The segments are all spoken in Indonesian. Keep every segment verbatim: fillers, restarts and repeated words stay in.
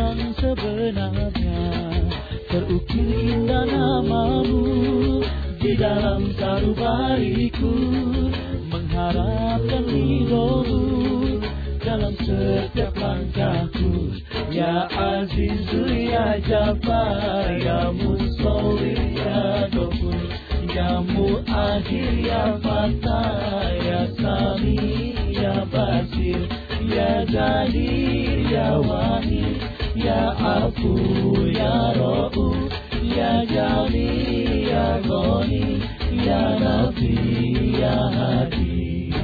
yang sebenarnya. Terukir indah namamu di dalam sanubariku, mengharapkan ridhomu dalam setiap langkahku. Ya Azizu ya Jabbar, ya Musawwir ya Ghafur, ya Mu'akhir ya Fatah, ya Sami ya Basir, ya Zahir ya Wahid, ya Afu ya Ra'uf, ya Jami ya Ghani, ya Nafi ya Hadi.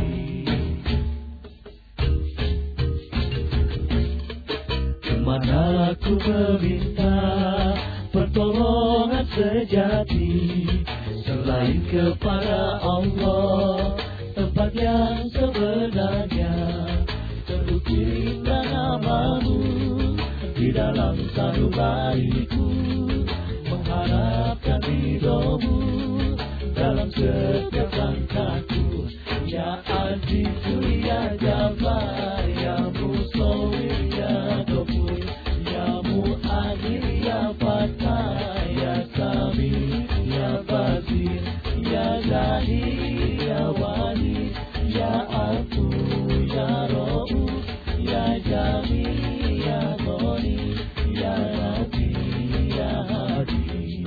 Kemana aku meminta pertolongan sejati selain kepada Allah, tempat yang sebenarnya. Terukir indah namamu di dalam sanubariku, mengharapkan ridhomu dalam setiap langkahku. Ya Azizu ya Jabbar, ya Musawwir ya Ghafur, ya Mu'akhir ya Fatah, ya Sami ya Basir, ya Zahir ya Wahid, ya Afu ya Ra'uf, ya Jami ya Ghani, ya Nafi ya Hadi.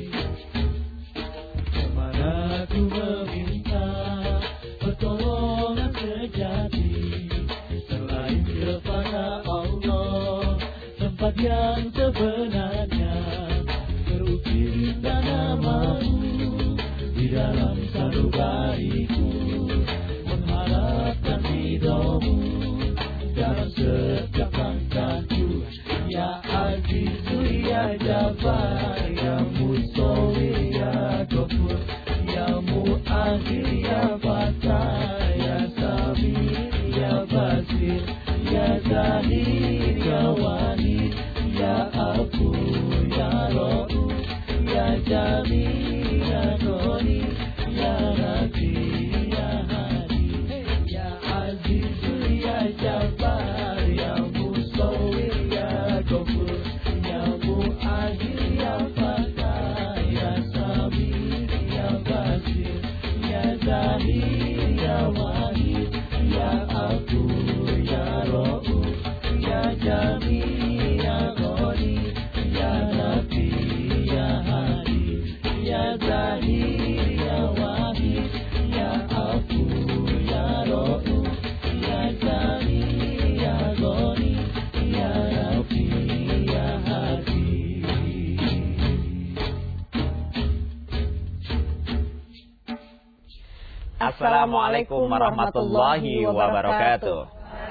Kemana ku meminta pertolongan sejati selain kepada Allah, tempat yang sebenarnya. Terukir indah namamu di dalam sanubariku, mengharapkan ridhomu dalam setiap langkahku. Ya Azizu ya Jabbar, ya Musawwir ya Ghafur, ya Mu'akhir ya Fatah, ya Sami ya Basir, ya Zahir ya Wahid, ya Afu ya Ra'uf, ya Jami ya Ghani, ya Nafi ya Hadi. Ya Azizu ya Jabbar, ya Musawwir ya Ghafur, ya Mu'akhir ya Fatah, ya Sami ya Basir, ya Zahir ya Wahid, ya Afu ya Ra'uf, ya Jami ya Ghani, ya Nafi ya Hadi. Ya Zahir ya Wahid, ya Afu ya Ra'uf, ya Jami ya Ghani, ya Nafi ya Hadi. Assalamualaikum warahmatullahi wabarakatuh.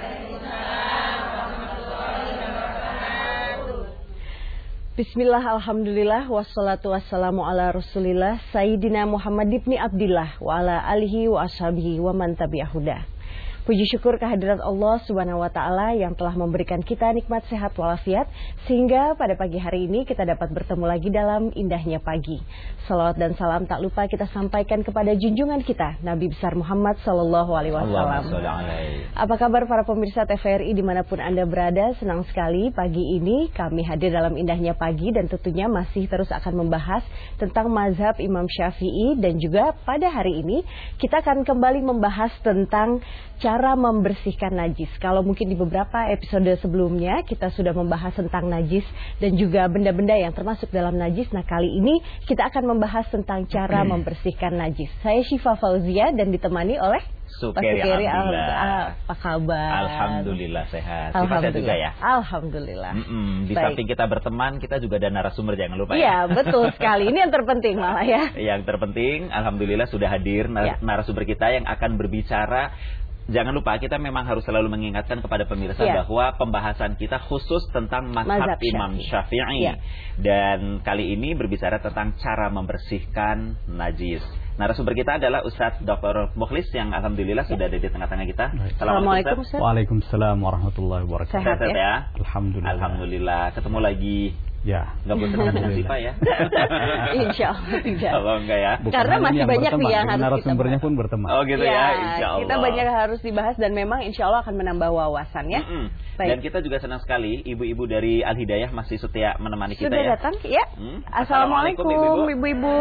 Bismillah, alhamdulillah, wassalatu wassalamu ala rasulillah, Sayyidina Muhammad ibni Abdillah, wa ala alihi wa ashabihi wa man tabi'ahudah. Puji syukur kehadirat Allah subhanahu wa ta'ala yang telah memberikan kita nikmat sehat walafiat, sehingga pada pagi hari ini kita dapat bertemu lagi dalam indahnya pagi. Salawat dan salam tak lupa kita sampaikan kepada junjungan kita, Nabi besar Muhammad sallallahu alaihi wasallam. Apa kabar para pemirsa T V R I dimanapun Anda berada? Senang sekali pagi ini kami hadir dalam indahnya pagi, dan tentunya masih terus akan membahas tentang mazhab Imam Syafi'i, dan juga pada hari ini kita akan kembali membahas tentang cara membersihkan najis. Kalau mungkin di beberapa episode sebelumnya kita sudah membahas tentang najis dan juga benda-benda yang termasuk dalam najis. Nah, kali ini kita akan membahas tentang cara membersihkan najis. Saya Syifa Fauzia dan ditemani oleh Sukeri. Alhamdulillah. Apa kabar? Alhamdulillah sehat. Alhamdulillah. Sehat juga ya. Alhamdulillah. Mm-mm. Di Baik. samping kita berteman, kita juga ada narasumber, jangan lupa ya. ya. Iya, betul sekali. Ini yang terpenting malah ya. Yang terpenting, alhamdulillah sudah hadir nar- Ya. narasumber kita yang akan berbicara. Jangan lupa, kita memang harus selalu mengingatkan kepada pemirsa Ya. bahwa pembahasan kita khusus tentang mazhab, Mazhab Imam Syafi'i. Syafi'i. Ya. Dan kali ini berbicara tentang cara membersihkan najis. Narasumber kita adalah Ustadz Doktor Mukhlis yang alhamdulillah sudah ada di tengah-tengah kita. Assalamualaikum, Ustaz. Waalaikumsalam warahmatullahi wabarakatuh. Sehat Sehat ya? ya? Alhamdulillah. Alhamdulillah. Ketemu lagi Ya. Nggak bosan dengan Siva ya? Insya Allah tidak. Kalau enggak ya. Bukan Karena masih yang banyak berteman, nih yang dengan harus kita narasumbernya bahas. pun berteman. Oh gitu ya, Ya, insya Allah. kita banyak harus dibahas dan memang insya Allah akan menambah wawasan ya. Mm-mm. Baik. Dan kita juga senang sekali ibu-ibu dari Al Hidayah masih setia menemani kita Sudah ya. datang ya? Hmm. Assalamualaikum Assalamualaikum, ibu-ibu.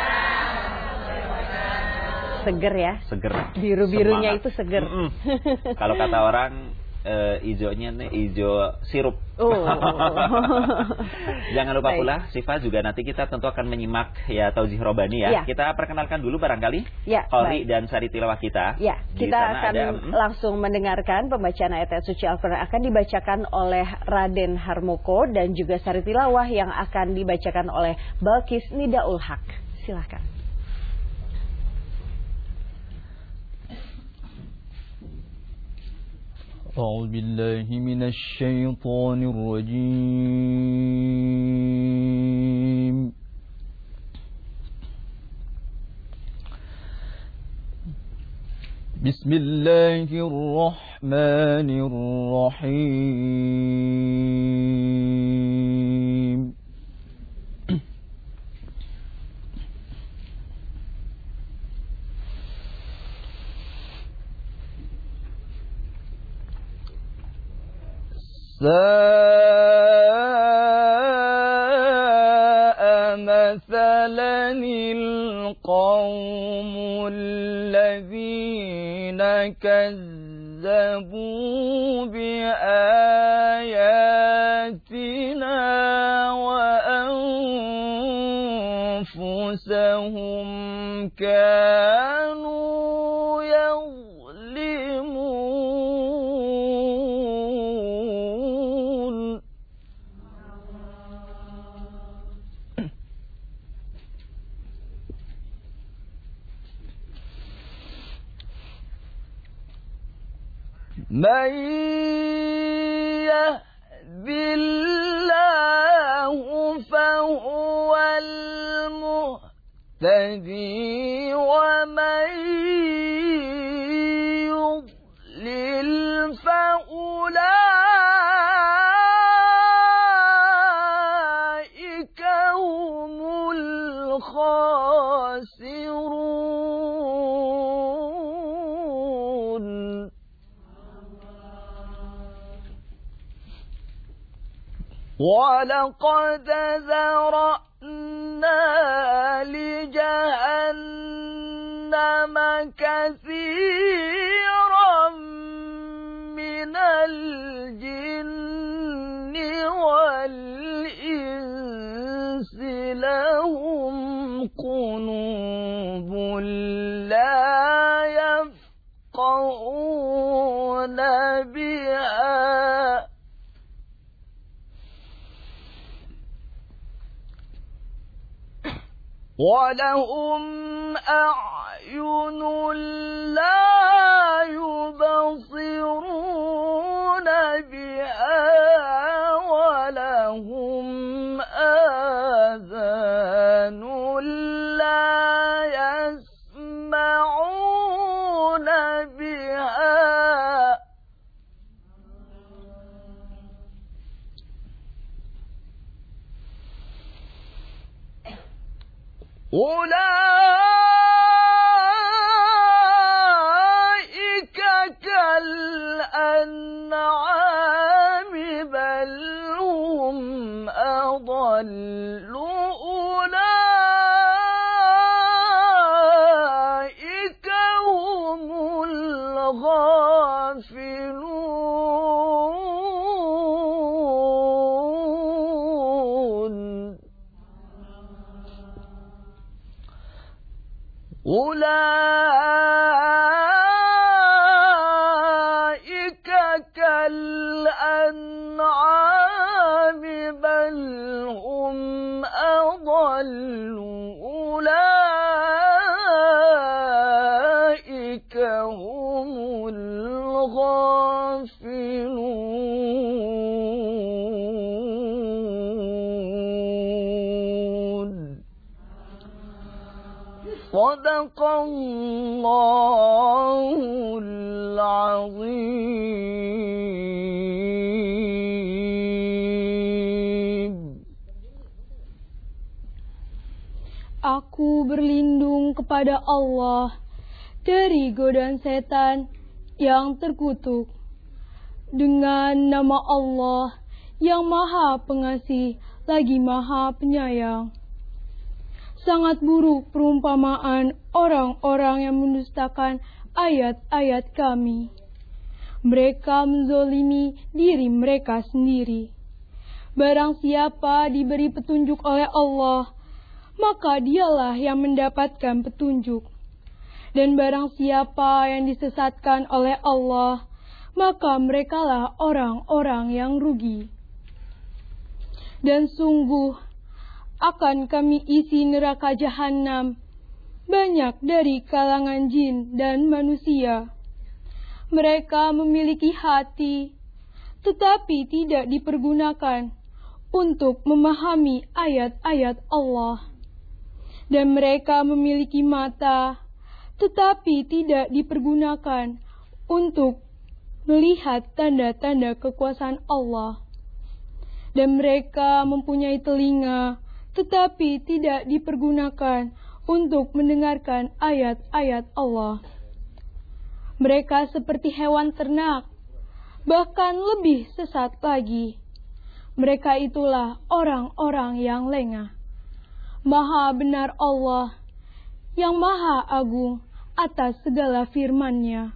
Seger ya. Seger. Biru-birunya Semangat. itu seger. Mm-mm. Kalau kata orang eh, hijaunya nih hijau sirup. Oh. Jangan lupa Baik. pula Siva juga nanti kita tentu akan menyimak ya Taujih Robani ya. Ya. Kita perkenalkan dulu barangkali Ya, Qori baik. dan Sari Tilawah kita. Ya, Di kita sana akan ada, mm, langsung mendengarkan pembacaan ayat-ayat suci Al-Quran akan dibacakan oleh Raden Harmoko dan juga Sari Tilawah yang akan dibacakan oleh Balkis Nidaul Haq. Silakan. أعوذ بالله من الشيطان الرجيم بسم الله الرحمن الرحيم ساء مثلا القوم الذين كذبوا بآياتنا وأنفسهم كانوا يظلمون من يهد الله فهو المهتدي ومن يضلل فأولئك هم الخاسرون ولقد ذرأنا لجهنم كثيرا من الجن والإنس لهم قلوب لا يفقهون بها ولهم أعين لا يبصرون بها ولهم آذان لا يسمعون بها أولئك كالأنعام بل هم أضل أولئك هم الغافلون أولئك كالأنعام بل هم أضل أولئك هم الغافلون صدق الله العظيم Aku berlindung kepada Allah dari godaan setan yang terkutuk. Dengan nama Allah yang Maha Pengasih lagi Maha Penyayang. Sangat buruk perumpamaan orang-orang yang mendustakan ayat-ayat Kami. Mereka menzolimi diri mereka sendiri. Barang siapa diberi petunjuk oleh Allah, maka dialah yang mendapatkan petunjuk. Dan barang siapa yang disesatkan oleh Allah, maka merekalah orang-orang yang rugi. Dan sungguh akan Kami isi neraka jahanam banyak dari kalangan jin dan manusia. Mereka memiliki hati, tetapi tidak dipergunakan untuk memahami ayat-ayat Allah. Dan mereka memiliki mata, tetapi tidak dipergunakan untuk melihat tanda-tanda kekuasaan Allah. Dan mereka mempunyai telinga, tetapi tidak dipergunakan untuk mendengarkan ayat-ayat Allah. Mereka seperti hewan ternak, bahkan lebih sesat lagi. Mereka itulah orang-orang yang lengah. Maha benar Allah, yang Maha Agung atas segala firman-Nya.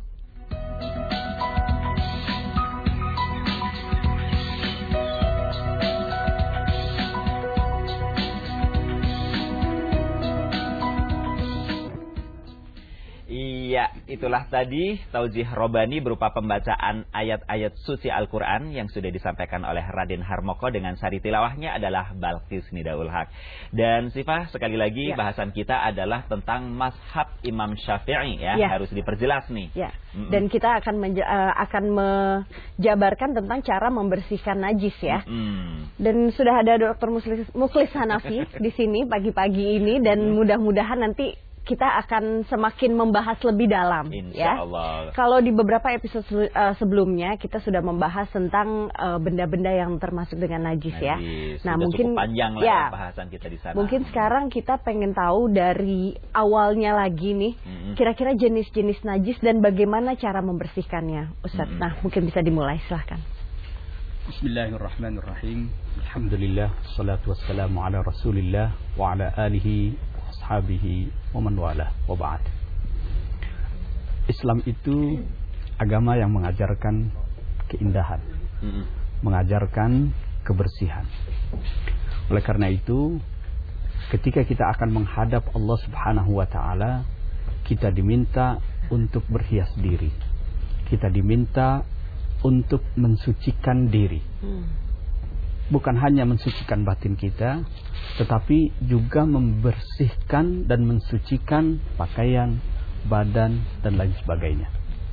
Iya, itulah tadi taujih robani berupa pembacaan ayat-ayat suci Al-Quran yang sudah disampaikan oleh Raden Harmoko dengan sari tilawahnya adalah Balqis Nidaul Haq. Dan Sifah, sekali lagi ya, bahasan kita adalah tentang mazhab Imam Syafi'i ya, ya. Harus diperjelas nih. Ya. Mm-mm. Dan kita akan menja- uh, akan menjabarkan tentang cara membersihkan najis ya. Mm-mm. Dan sudah ada Dokter Mukhlis Hanafi di sini pagi-pagi ini dan mm-hmm. mudah-mudahan nanti kita akan semakin membahas lebih dalam. Insya Allah. Ya. Kalau di beberapa episode uh, sebelumnya kita sudah membahas tentang benda-benda uh, yang termasuk dengan najis, najis. ya. Nah, sudah mungkin cukup panjang lah ya, bahasan kita di sana. Mungkin sekarang kita pengen tahu dari awalnya lagi nih, mm-hmm. kira-kira jenis-jenis najis dan bagaimana cara membersihkannya, Ustaz. Mm-hmm. Nah, mungkin bisa dimulai, silahkan. Bismillahirrahmanirrahim. Alhamdulillah, salatu wassalamu ala Rasulillah wa ala alihi ashabihi wa man wala wa ba'd. Islam itu agama yang mengajarkan keindahan, mm-hmm. mengajarkan kebersihan. Oleh karena itu, ketika kita akan menghadap Allah Subhanahu wa taala, kita diminta untuk berhias diri. Kita diminta untuk mensucikan diri. Mm. Bukan hanya mensucikan batin kita, tetapi juga membersihkan dan mensucikan pakaian, badan, dan lain sebagainya.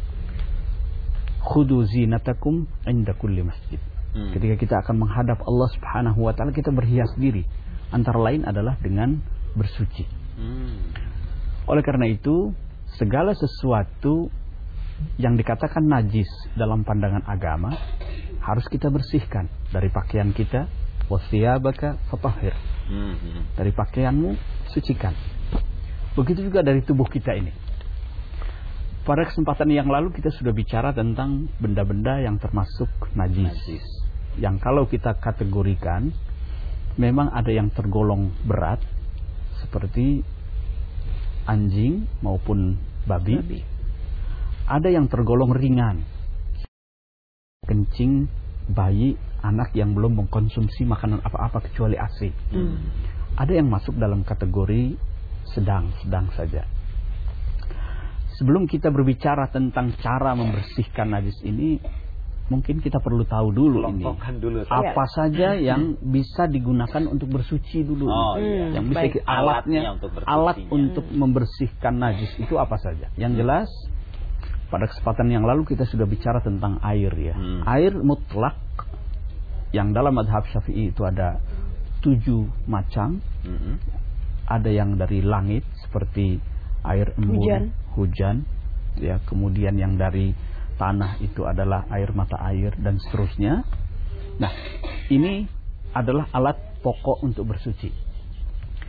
Khudu zinatakum inda kulli masjid. Hmm. Ketika kita akan menghadap Allah Subhanahu wa taala, kita berhias diri. Antara lain adalah dengan bersuci. Hmm. Oleh karena itu, segala sesuatu yang dikatakan najis dalam pandangan agama harus kita bersihkan. Dari pakaian kita, wasiyabaka fatahhir. Mm-hmm. Dari pakaianmu, sucikan. Begitu juga dari tubuh kita ini. Pada kesempatan yang lalu kita sudah bicara tentang benda-benda yang termasuk najis. najis. Yang kalau kita kategorikan, memang ada yang tergolong berat, seperti anjing maupun babi. babi. Ada yang tergolong ringan, kencing bayi, anak yang belum mengkonsumsi makanan apa-apa kecuali A S I. Hmm. Ada yang masuk dalam kategori sedang-sedang saja. Sebelum kita berbicara tentang cara membersihkan najis ini, mungkin kita perlu tahu dulu ini dulu, apa ya. saja yang bisa digunakan untuk bersuci dulu. Oh, iya. Yang bisa kita, alatnya, untuk alat untuk membersihkan najis itu apa saja. Yang jelas, pada kesempatan yang lalu kita sudah bicara tentang air ya. Hmm. Air mutlak yang dalam mazhab Syafi'i itu ada tujuh macam. Hmm. Ada yang dari langit seperti air embun, hujan. hujan, ya. Kemudian yang dari tanah itu adalah air mata air dan seterusnya. Nah, ini adalah alat pokok untuk bersuci.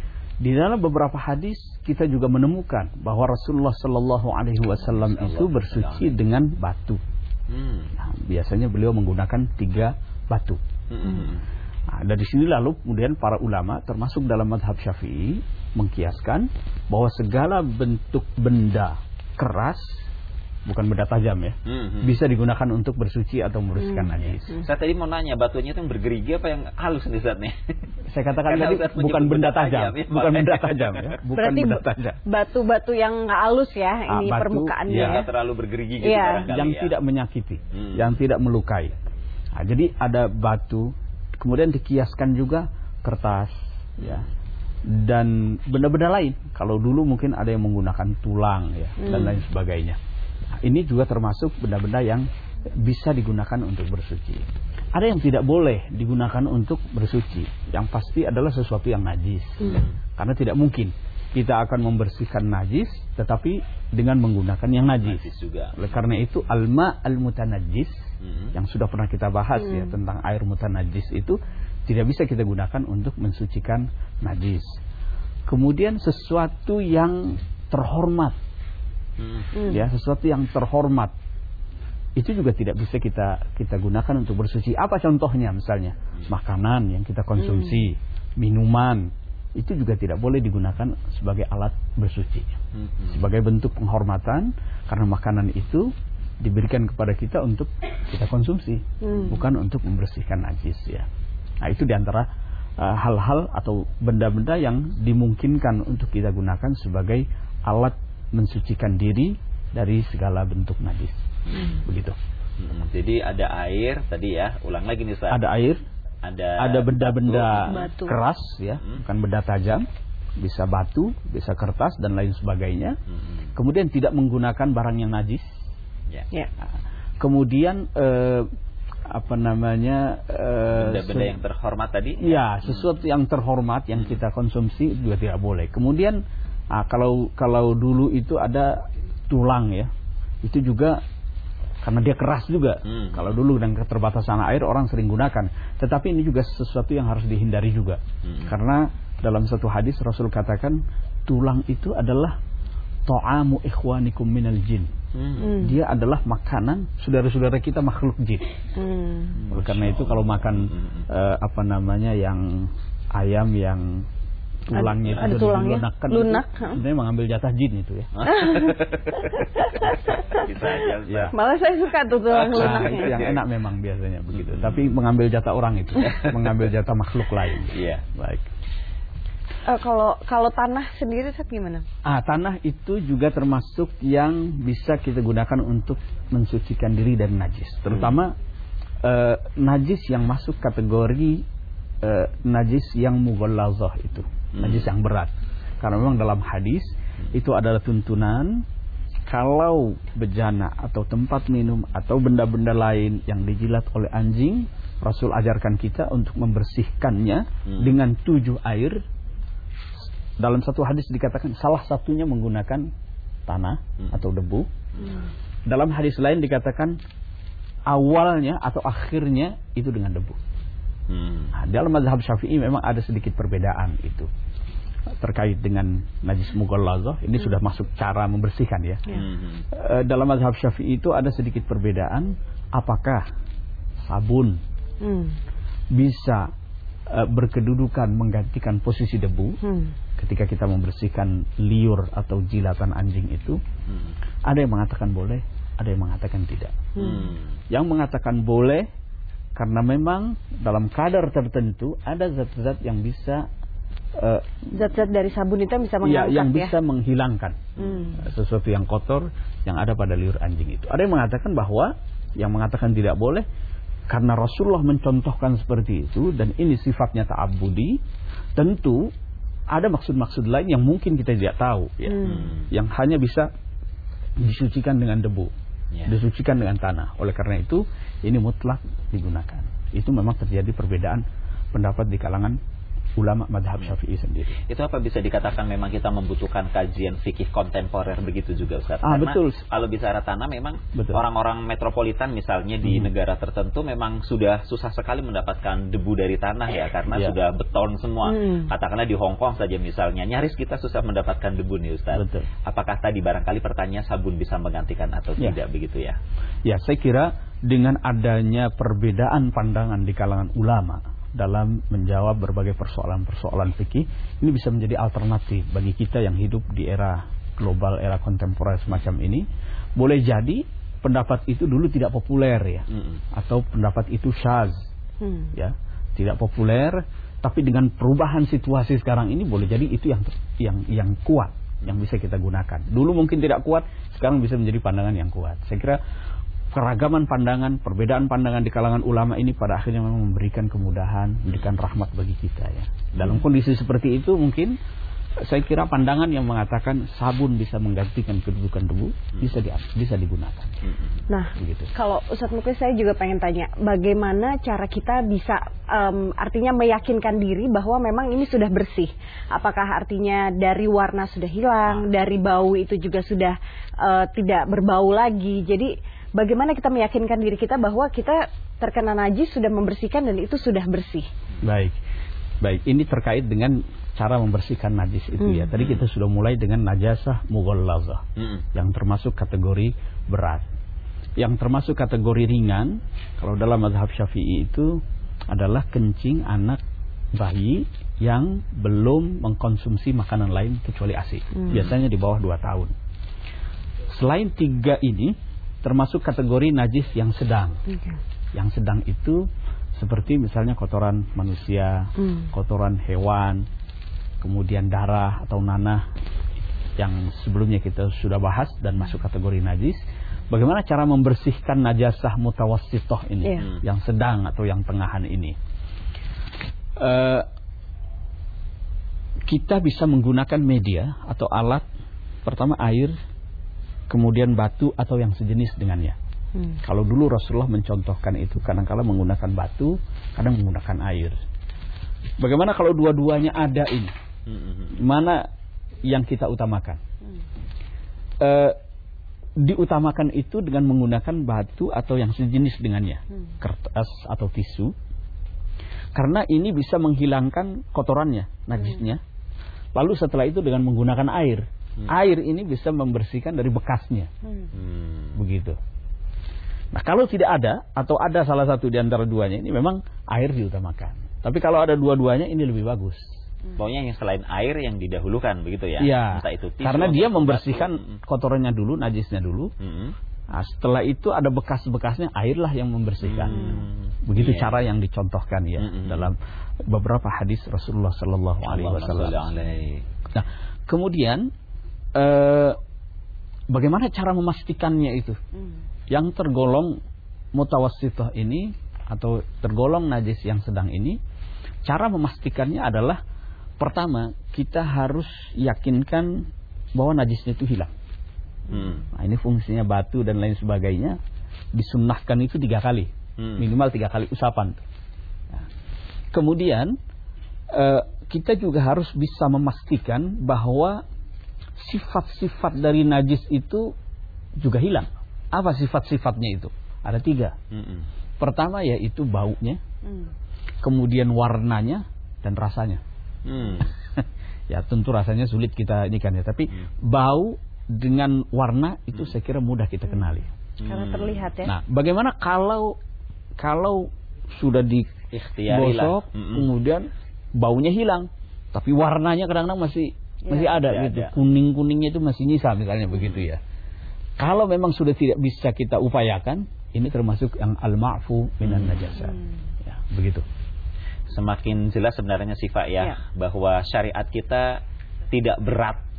Di dalam beberapa hadis kita juga menemukan bahwa Rasulullah Shallallahu Alaihi Wasallam itu bersuci dengan batu. Hmm. Nah, biasanya beliau menggunakan tiga batu. Hmm. Nah, dari sini lalu kemudian para ulama termasuk dalam mazhab Syafi'i mengkiaskan bahwa segala bentuk benda keras, bukan benda tajam ya, hmm. bisa digunakan untuk bersuci atau membersihkan hmm. najis. Hmm. Saya tadi mau nanya, batunya itu yang bergerigi apa yang halus nih Ustaz nih? Saya katakan tadi bukan benda tajam, tajam ya, bukan benda tajam ya, bukan berarti benda tajam. Batu-batu yang halus ya, ini ah, permukaannya. Yang nggak terlalu bergerigi gitu ya. Yang ya. tidak menyakiti, hmm. yang tidak melukai. Nah, jadi ada batu, kemudian dikiaskan juga kertas, ya, dan benda-benda lain. Kalau dulu mungkin ada yang menggunakan tulang ya, hmm. dan lain sebagainya. Nah, ini juga termasuk benda-benda yang bisa digunakan untuk bersuci. Ada yang tidak boleh digunakan untuk bersuci. Yang pasti adalah sesuatu yang najis. Hmm. Karena tidak mungkin kita akan membersihkan najis tetapi dengan menggunakan yang najis. Najis juga. Oleh karena itu alma al-mutanajjis hmm. yang sudah pernah kita bahas hmm. ya tentang air mutanajjis itu tidak bisa kita gunakan untuk mensucikan najis. Kemudian sesuatu yang terhormat. Hmm. Ya, sesuatu yang terhormat itu juga tidak bisa kita kita gunakan untuk bersuci. Apa contohnya? Misalnya makanan yang kita konsumsi, hmm. minuman, itu juga tidak boleh digunakan sebagai alat bersuci. Hmm. Sebagai bentuk penghormatan, karena makanan itu diberikan kepada kita untuk kita konsumsi, hmm. bukan untuk membersihkan najis ya. Nah, itu diantara uh, hal-hal atau benda-benda yang dimungkinkan untuk kita gunakan sebagai alat mensucikan diri dari segala bentuk najis. Hmm. Begitu. Hmm. Jadi ada air tadi ya, ulang lagi nih Ustaz. Ada air, ada ada benda-benda batu. keras ya, hmm. bukan benda tajam, bisa batu, bisa kertas dan lain sebagainya. Hmm. Kemudian tidak menggunakan barang yang najis. Ya. Yeah. Nah, kemudian eh, apa namanya eh, benda-benda yang terhormat tadi? Ya, sesuatu yang terhormat yang hmm. kita konsumsi juga tidak boleh. Kemudian nah, kalau kalau dulu itu ada tulang ya, itu juga karena dia keras juga. Hmm. Kalau dulu dengan keterbatasan air orang sering gunakan. Tetapi ini juga sesuatu yang harus dihindari juga. Hmm. Karena dalam satu hadis Rasul katakan tulang itu adalah ta'amu ikhwanikum minal jin. Hmm. Dia adalah makanan saudara-saudara kita makhluk jin. Hmm. Oleh karena itu kalau makan hmm. uh, apa namanya yang ayam yang tulangnya ada, itu tulangnya lunak, sebenarnya mengambil jatah jin itu ya. Bisa aja, ya. Malah saya suka tuh tulang nah, lunaknya. Itu yang enak memang biasanya begitu. Hmm. Tapi mengambil jatah orang itu, mengambil jatah makhluk lain. Iya. Baik. Uh, kalau kalau tanah sendiri gimana? Ah, tanah itu juga termasuk yang bisa kita gunakan untuk mensucikan diri dari najis, terutama hmm. uh, najis yang masuk kategori uh, najis yang mughallazah itu. Najis yang berat. Karena memang dalam hadis itu adalah tuntunan kalau bejana atau tempat minum atau benda-benda lain yang dijilat oleh anjing, Rasul ajarkan kita untuk membersihkannya hmm. dengan tujuh air. Dalam satu hadis dikatakan salah satunya menggunakan tanah hmm. atau debu. Hmm. Dalam hadis lain dikatakan awalnya atau akhirnya itu dengan debu. Hmm. Nah, dalam mazhab Syafi'i memang ada sedikit perbedaan itu terkait dengan najis mughallazah. Ini hmm. sudah masuk cara membersihkan ya. Hmm. E, dalam mazhab Syafi'i itu ada sedikit perbedaan. Apakah sabun hmm. bisa e, berkedudukan menggantikan posisi debu hmm. ketika kita membersihkan liur atau jilatan anjing itu? Hmm. Ada yang mengatakan boleh, ada yang mengatakan tidak. Hmm. Yang mengatakan boleh karena memang dalam kadar tertentu ada zat-zat yang bisa zat-zat uh, dari sabun itu bisa mengangkat ya, yang ya? bisa menghilangkan hmm. sesuatu yang kotor yang ada pada liur anjing itu. Ada yang mengatakan bahwa yang mengatakan tidak boleh karena Rasulullah mencontohkan seperti itu dan ini sifatnya ta'abbudi. Tentu ada maksud-maksud lain yang mungkin kita tidak tahu ya. Hmm. Yang hanya bisa disucikan dengan debu. Ya. Disucikan dengan tanah. Oleh karena itu ini mutlak digunakan. Itu memang terjadi perbedaan pendapat di kalangan ulama madhab Syafi'i sendiri. Itu apa bisa dikatakan memang kita membutuhkan kajian fikih kontemporer begitu juga Ustaz? Ah, Karena betul. kalau bicara tanah memang Betul. orang-orang metropolitan misalnya di Hmm. negara tertentu memang sudah susah sekali mendapatkan debu dari tanah ya, karena Ya. sudah beton semua. Hmm. Katakanlah di Hong Kong saja misalnya, nyaris kita susah mendapatkan debu nih Ustaz. Betul. Apakah tadi barangkali pertanyaan sabun bisa menggantikan atau Ya. tidak begitu ya? Ya, saya kira dengan adanya perbedaan pandangan di kalangan ulama dalam menjawab berbagai persoalan-persoalan fikih, ini bisa menjadi alternatif bagi kita yang hidup di era global, era kontemporer semacam ini. Boleh jadi pendapat itu dulu tidak populer ya, Mm-mm. atau pendapat itu syaz, Hmm. ya, tidak populer. Tapi dengan perubahan situasi sekarang ini, boleh jadi itu yang yang yang kuat, yang bisa kita gunakan. Dulu mungkin tidak kuat, sekarang bisa menjadi pandangan yang kuat. Saya kira keragaman pandangan, perbedaan pandangan di kalangan ulama ini pada akhirnya memang memberikan kemudahan, memberikan rahmat bagi kita ya. Dalam kondisi seperti itu mungkin saya kira pandangan yang mengatakan sabun bisa menggantikan kedudukan debu bisa di, bisa digunakan. Nah, Begitu. kalau Ustadz Muklis saya juga pengen tanya, bagaimana cara kita bisa em, artinya meyakinkan diri bahwa memang ini sudah bersih? Apakah artinya dari warna sudah hilang, dari bau itu juga sudah eh, tidak berbau lagi? Jadi bagaimana kita meyakinkan diri kita bahwa kita terkena najis sudah membersihkan dan itu sudah bersih? Baik. Baik, ini terkait dengan cara membersihkan najis itu Hmm. ya. Tadi kita sudah mulai dengan najasah mughallazah Mm-mm. yang termasuk kategori berat. Yang termasuk kategori ringan kalau dalam mazhab Syafi'i itu adalah kencing anak bayi yang belum mengkonsumsi makanan lain kecuali ASI. Hmm. Biasanya di bawah dua tahun. Selain tiga ini termasuk kategori najis yang sedang. Oke. Yang sedang itu seperti misalnya kotoran manusia, Hmm. kotoran hewan, kemudian darah atau nanah yang sebelumnya kita sudah bahas dan masuk kategori najis. Bagaimana cara membersihkan najasah mutawassithah ini, Iya. yang sedang atau yang tengahan ini? Uh, kita bisa menggunakan media atau alat, pertama air, kemudian batu atau yang sejenis dengannya. Hmm. Kalau dulu Rasulullah mencontohkan itu, kadang-kala menggunakan batu, kadang menggunakan air. Bagaimana kalau dua-duanya ada ini? Mm-mm. Mana yang kita utamakan? Hmm. E, diutamakan itu dengan menggunakan batu atau yang sejenis dengannya, Hmm. kertas atau tisu, karena ini bisa menghilangkan kotorannya, najisnya. Lalu setelah itu dengan menggunakan air, Hmm. air ini bisa membersihkan dari bekasnya, Hmm. Hmm. begitu. Nah, kalau tidak ada atau ada salah satu di antara duanya ini, memang air diutamakan. Tapi kalau ada dua-duanya ini lebih bagus. Pokoknya yang selain air yang didahulukan begitu ya. Iya. Entah itu tisu Karena atau dia batu. membersihkan Mm-mm. kotorannya dulu, najisnya dulu. Mm-mm. Nah, setelah itu ada bekas-bekasnya, airlah yang membersihkan. Hmm. Begitu Iya. cara yang dicontohkan ya Mm-mm. dalam beberapa hadis Rasulullah Sallallahu Alaihi Allahumma Wasallam. sholli alaihi. Nah, kemudian eh, bagaimana cara memastikannya itu? Hmm. Yang tergolong mutawassithah ini atau tergolong najis yang sedang ini, cara memastikannya adalah pertama kita harus yakinkan bahwa najisnya itu hilang. Hmm. Nah, ini fungsinya batu dan lain sebagainya disunnahkan itu tiga kali, Hmm. minimal tiga kali usapan. Nah, kemudian eh, kita juga harus bisa memastikan bahwa sifat-sifat dari najis itu juga hilang. Apa sifat-sifatnya itu? Ada tiga. Mm-mm. Pertama yaitu baunya, Hmm. kemudian warnanya dan rasanya. Hmm. Ya tentu rasanya sulit kita ini kan ya, tapi Hmm. bau dengan warna itu saya kira mudah kita kenali. Karena terlihat ya. Nah, bagaimana kalau kalau sudah Ikhtiyari lah. digosok, Mm-mm. kemudian baunya hilang, tapi warnanya kadang-kadang masih Ya, masih ada masih gitu, ada. kuning-kuningnya itu masih nyisa misalnya begitu ya. Kalau memang sudah tidak bisa kita upayakan, ini termasuk yang al-ma'fu minan najasat. Hmm. Ya, begitu. Semakin jelas sebenarnya sifat ya, Ya. bahwa syariat kita tidak berat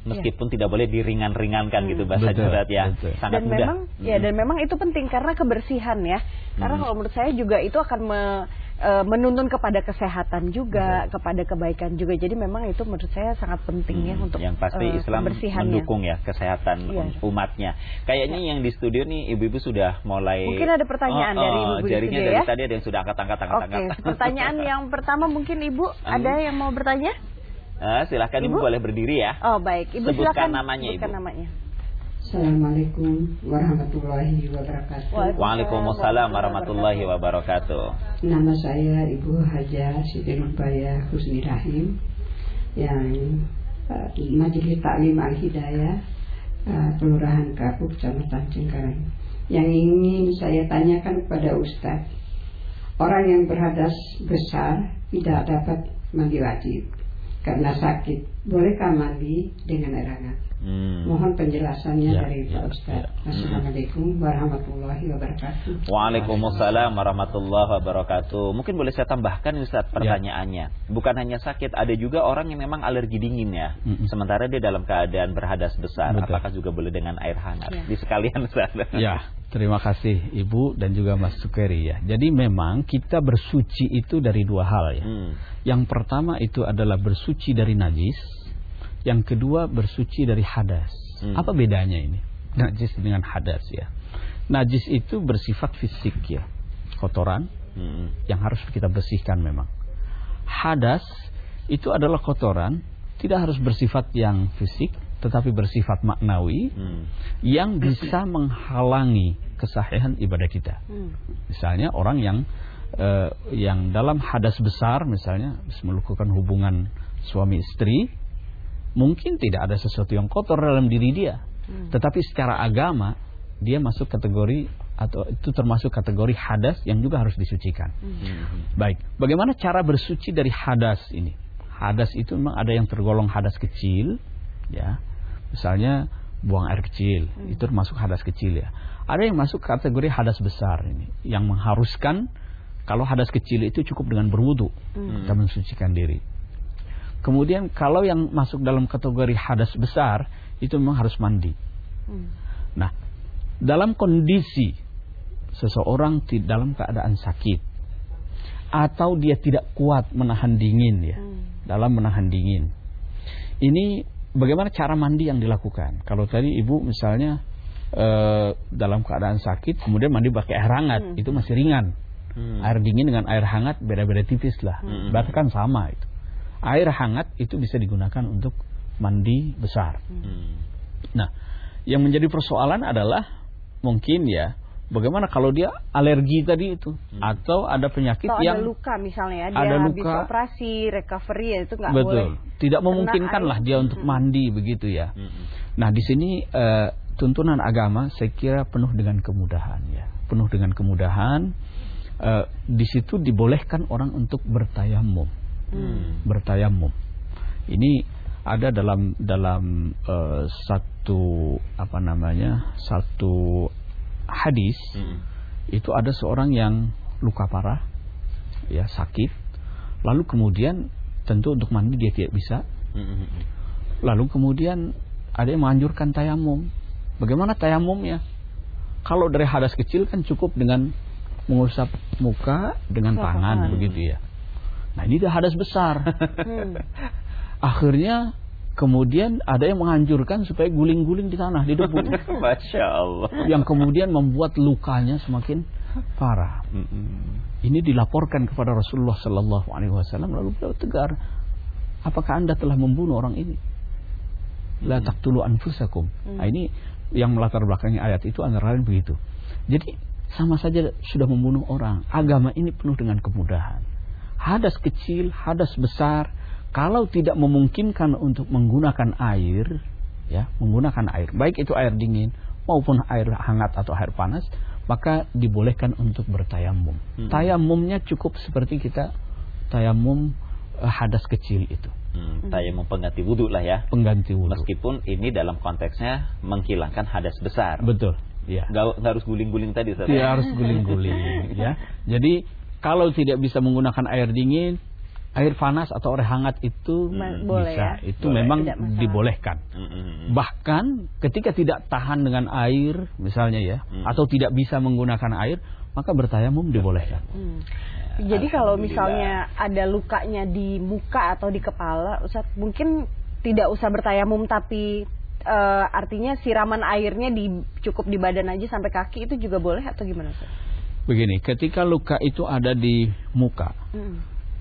Meskipun ya. tidak boleh diringan-ringankan hmm. gitu bahasa betul, Ustaz ya. Betul. Sangat dan mudah. Memang, hmm. ya dan memang itu penting karena kebersihan ya. Karena hmm. kalau menurut saya juga itu akan me, e, menuntun kepada kesehatan juga, betul. kepada kebaikan juga. Jadi memang itu menurut saya sangat penting hmm. ya untuk yang pasti e, Islam mendukung ya kesehatan ya. umatnya. Kayaknya ya. yang di studio nih ibu-ibu sudah mulai. Mungkin ada pertanyaan oh, oh, dari ibu-ibu jarinya di dari ya. tadi ada yang sudah angkat-angkat angkat-angkat. Oke, pertanyaan yang pertama mungkin Ibu hmm. ada yang mau bertanya? Uh, silahkan ibu? ibu boleh berdiri ya. Oh baik, ibu sebutkan silakan namanya sebutkan ibu. namanya. Assalamualaikum warahmatullahi wabarakatuh. Waalaikumsalam warahmatullahi wabarakatuh. Nama saya Ibu Hajah Siti Nurbaya Husni Rahim yang uh, Majelis Taklim Al Hidayah uh, Kelurahan Kapuk Kecamatan Cengkareng. Yang ingin saya tanyakan kepada Ustadz, orang yang berhadas besar tidak dapat mandi wajib karena sakit, bolehkah mandi dengan air hangat? Hmm. Mohon penjelasannya ya, dari Pak ya, Ustaz. Ya. Assalamualaikum warahmatullahi wabarakatuh. Waalaikumsalam warahmatullahi wabarakatuh. Mungkin boleh saya tambahkan Ustaz pertanyaannya. Ya. Bukan hanya sakit, ada juga orang yang memang alergi dingin ya. Mm-mm. Sementara dia dalam keadaan berhadas besar. Betul. Apakah juga boleh dengan air hangat? Ya. Di sekalian Ustaz. Ya, terima kasih Ibu dan juga Mas Sukeri ya. Jadi memang kita bersuci itu dari dua hal ya. Hmm. Yang pertama itu adalah bersuci dari najis. Yang kedua bersuci dari hadas. Hmm. Apa bedanya ini? Najis dengan hadas ya. Najis itu bersifat fisik ya, kotoran hmm. yang harus kita bersihkan memang. Hadas itu adalah kotoran, tidak harus bersifat yang fisik, tetapi bersifat maknawi hmm. yang bisa menghalangi kesahihan ibadah kita. Hmm. Misalnya orang yang uh, yang dalam hadas besar, misalnya melakukan hubungan suami istri, mungkin tidak ada sesuatu yang kotor dalam diri dia, hmm. tetapi secara agama dia masuk kategori atau itu termasuk kategori hadas yang juga harus disucikan. Hmm. Baik, bagaimana cara bersuci dari hadas ini? Hadas itu memang ada yang tergolong hadas kecil, ya, misalnya buang air kecil, hmm. itu termasuk hadas kecil ya. Ada yang masuk kategori hadas besar ini, yang mengharuskan kalau hadas kecil itu cukup dengan berwudu, hmm. kita mensucikan diri. Kemudian kalau yang masuk dalam kategori hadas besar itu memang harus mandi. Hmm. Nah, dalam kondisi seseorang dalam keadaan sakit atau dia tidak kuat menahan dingin ya, hmm. dalam menahan dingin. Ini bagaimana cara mandi yang dilakukan? Kalau tadi ibu misalnya eh, dalam keadaan sakit kemudian mandi pakai air hangat, hmm. itu masih ringan. Hmm. Air dingin dengan air hangat beda-beda tipis lah. Hmm. Bahkan sama itu. Air hangat itu bisa digunakan untuk mandi besar. Hmm. Nah, yang menjadi persoalan adalah mungkin ya, bagaimana kalau dia alergi tadi itu, hmm. atau ada penyakit atau yang ada luka misalnya, dia ada habis luka, operasi, recovery ya, itu nggak boleh. Betul, tidak memungkinkan lah dia untuk hmm. mandi begitu ya. Hmm. Nah, di sini uh, tuntunan agama saya kira penuh dengan kemudahan ya, penuh dengan kemudahan. Uh, di situ dibolehkan orang untuk bertayamum. Hmm. Bertayamum. Ini ada dalam dalam uh, satu apa namanya satu hadis. Hmm. Itu ada seorang yang luka parah, ya sakit. Lalu kemudian tentu untuk mandi dia tidak bisa. Hmm. Lalu kemudian ada yang menganjurkan tayamum. Bagaimana tayamumnya? Kalau dari hadas kecil kan cukup dengan mengusap muka dengan Usap tangan tangan. Begitu ya. Nah ini dah hadas besar. hmm. Akhirnya kemudian ada yang menganjurkan supaya guling-guling di tanah, di debu. Masya Allah. Yang kemudian membuat lukanya semakin parah. Mm-hmm. Ini dilaporkan kepada Rasulullah Sallallahu Alaihi Wasallam, lalu beliau tegar, apakah anda telah membunuh orang ini? La taqtulu anfusakum. Mm. Nah ini yang melatar belakangi ayat itu antara lain begitu. Jadi sama saja sudah membunuh orang. Agama ini penuh dengan kemudahan. Hadas kecil, hadas besar, kalau tidak memungkinkan untuk menggunakan air, ya, menggunakan air, baik itu air dingin maupun air hangat atau air panas, maka dibolehkan untuk bertayamum. Hmm. Tayamumnya cukup seperti kita tayamum uh, hadas kecil itu. Hmm, tayamum pengganti wudhu lah ya. Pengganti wudhu. Meskipun ini dalam konteksnya menghilangkan hadas besar. Betul. Ya. Gak, gak harus guling-guling tadi. Tidak harus guling-guling. Ya. Jadi kalau tidak bisa menggunakan air dingin, air panas atau air hangat itu Hmm. bisa, Boleh ya? itu Boleh. memang Tidak masalah. dibolehkan. Mm-mm. Bahkan ketika tidak tahan dengan air misalnya ya, Hmm. atau tidak bisa menggunakan air, maka bertayamum dibolehkan. Hmm. Jadi kalau Alhamdulillah. misalnya ada lukanya di muka atau di kepala, Ustaz, mungkin tidak usah bertayamum, tapi eh, artinya siraman airnya di cukup di badan aja sampai kaki, itu juga boleh atau gimana, Ustaz? Begini, ketika luka itu ada di muka Hmm.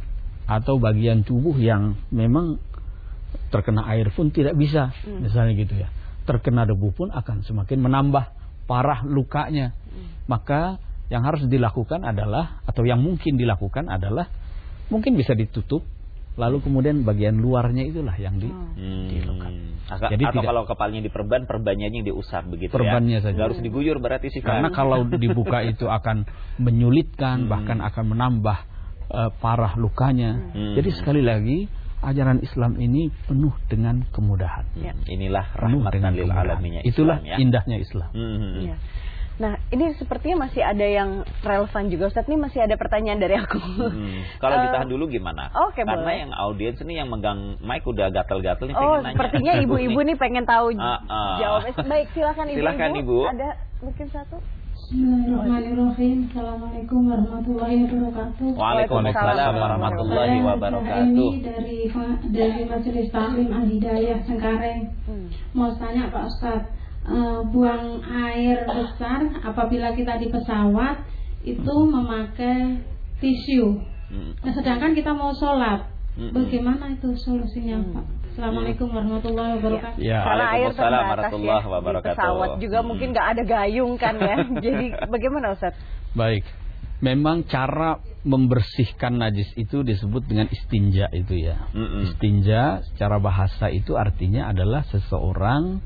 atau bagian tubuh yang memang terkena air pun tidak bisa, Hmm. misalnya gitu ya, terkena debu pun akan semakin menambah parah lukanya. Hmm. Maka yang harus dilakukan adalah, atau yang mungkin dilakukan adalah, mungkin bisa ditutup, lalu kemudian bagian luarnya itulah yang di, Hmm. dilukat. Aka- Jadi atau tidak- kalau kepalanya diperban, perbannya yang diusap begitu Perbannya ya. saja. Nggak harus diguyur berarti sih. Karena Kak. kalau dibuka itu akan menyulitkan, Hmm. bahkan akan menambah eh, parah lukanya. Hmm. Jadi sekali lagi, ajaran Islam ini penuh dengan kemudahan. Ya. Inilah Penuh rahmatan dengan lil kemudahan. alaminnya Itulah Islam, ya. indahnya Islam. Hmm. Iya. Nah, ini sepertinya masih ada yang relevan juga, Ustaz. Ini masih ada pertanyaan dari aku. Hmm. Kalau Eh, ditahan dulu gimana? oke, Karena boleh. yang audiens ini yang megang mic udah gatel-gatel nih Oh, pengen nanya. sepertinya ibu-ibu nih pengen tahu Ah, ah. jawabnya. Baik, silakan ibu-ibu. Silakan, Ibu. Ada mungkin satu? Bismillahirrahmanirrahim. Assalamualaikum warahmatullahi wabarakatuh. Waalaikumsalam warahmatullahi Saya wabarakatuh. ini dari dari Majelis Taklim Al Hidayah Cengkareng. Hmm. Mau tanya Pak Ustadz, eh, buang air besar apabila kita di pesawat itu memakai tisu. Hmm. Nah, sedangkan kita mau sholat, Hmm. bagaimana itu solusinya Pak? Assalamualaikum warahmatullahi wabarakatuh. Ya. Karena air Waalaikumsalam terbatas ya warahmatullahi di wabarakatuh. pesawat juga Hmm. mungkin nggak ada gayung kan ya. Jadi bagaimana, Ustaz? Baik. Memang cara membersihkan najis itu disebut dengan istinja itu ya. Mm-mm. Istinja secara bahasa itu artinya adalah seseorang